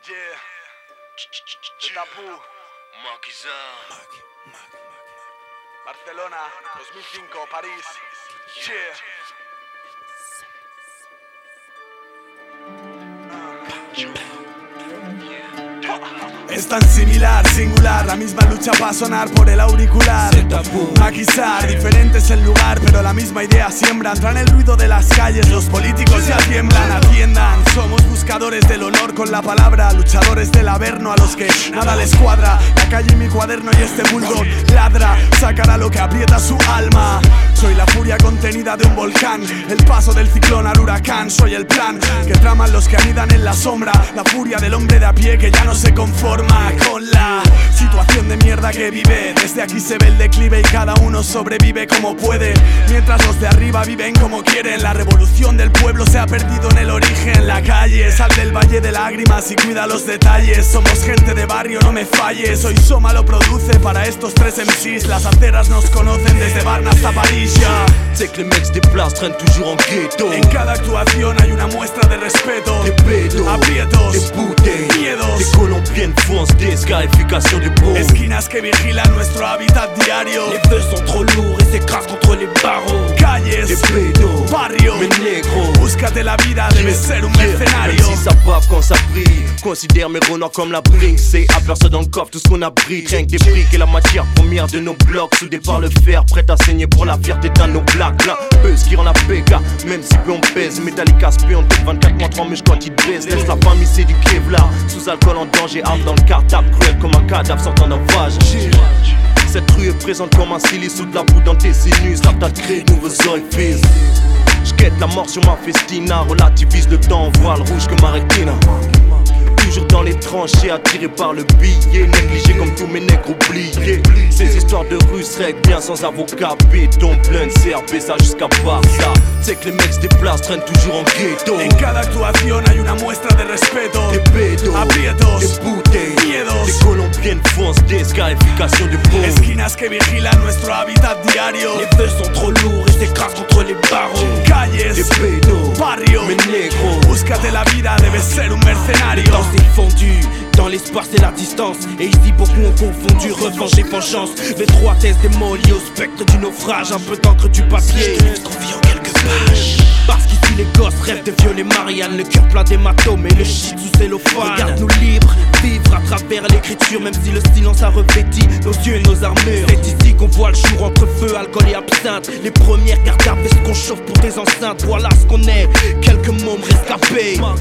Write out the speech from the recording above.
Yeah. Tabú. Barcelona, 2005, París. Yeah. Es tan similar, singular, la misma lucha para sonar por el auricular. Maquisar, diferente es el lugar, pero la misma idea siembra. Entra en el ruido de las calles, los políticos ya tiemblan, atiendan. Somos buscadores del honor con la palabra, luchadores del averno a los que nada les cuadra. La calle y mi cuaderno y este bulldog ladra, sacará lo que aprieta su alma. Soy la furia contenida de un volcán, el paso del ciclón al huracán. Soy el plan que traman los que anidan en la sombra, la furia del hombre de a pie que ya no se conforma con la situación de mierda que vive. Desde aquí se ve el declive y cada uno sobrevive como puede, mientras los de arriba viven como quieren. La revolución del pueblo se ha perdido en el origen. La calle, sal del valle de lágrimas y cuida los detalles. Somos gente de barrio, no me falles. Hoy Soma lo produce para estos tres MCs. Las aceras nos conocen desde Varna hasta París, ya. C'est que les mecs se déplacent, traînent toujours en ghetto. En cada actuación hay una muestra de respeto. Des pédos, aprietos, des bouteilles, miedos, des colombiennes fonce, descarification des beaux. esquinas que vigilan nuestro hábitat diario. Les feux sont trop lourds et s'écrasent contre les barreaux. Calles, Des pédos, barrio, mes négros. búscate la vida, debes ser un mercenario. Même si ça bave quand ça brille, considère mes renards comme la brique. C'est à personne dans le coffre tout ce qu'on abrite. Rien que des briques et la matière première de nos blocs, soudés par le fer, prêt à saigner pour la fierté d'un nos blagues. Buzz qui rend la PK, même si peu on pèse. Metallica spion, tête 24 mois 3 mèches quand il baisse. Laisse la famille, c'est du Kevlar. Sous alcool en danger, arme dans le cartable, cruel comme un cadavre sortant d'un vage. Cette rue est présente comme un silice sous de la boue dans tes sinus. La date crée de nouveaux orifices. J'quête la mort sur ma festina, relativise le temps, voile rouge que ma rétina. Toujours dans les tranchées, attiré par le billet, négligé comme tous mes nègres oubliés. Ces histoires de rue se règlent bien sans avocat, béton, plein de CRP, ça jusqu'à Barça. C'est que les mecs se déplacent, traînent toujours en ghetto. En cada actuación hay una muestra de respeto. Des pédos, aprietos, des bouteilles, miedos, des colombiennes fonce, descarification des beaux. esquinas que vigilan nuestro hábitat diario. Les feux sont trop lourds et s'écrasent contre les barreaux. Calles, Des pédos, barrio, mes négros. búscate la vida, debes ser un mercenario. Dans c'est fondu, dans l'espace et la distance. Et ici beaucoup ont confondu revanche et vengeance. L'étroitesse des mots liés au spectre du naufrage. Un peu d'encre du papier, qu'on vit en quelques pages. Parce qu'ici les gosses rêvent de violer Marianne. Le cœur plein d'hématomes et le shit sous cellophane. Regarde-nous libres, vivre à travers l'écriture. Même si le silence a revêti nos yeux et nos armures. C'est ici qu'on voit le jour entre feu, alcool et absinthe. Les premières gardes à veste qu'on chauffe pour des enceintes. Voilà ce qu'on est, quelques mômes rescapés.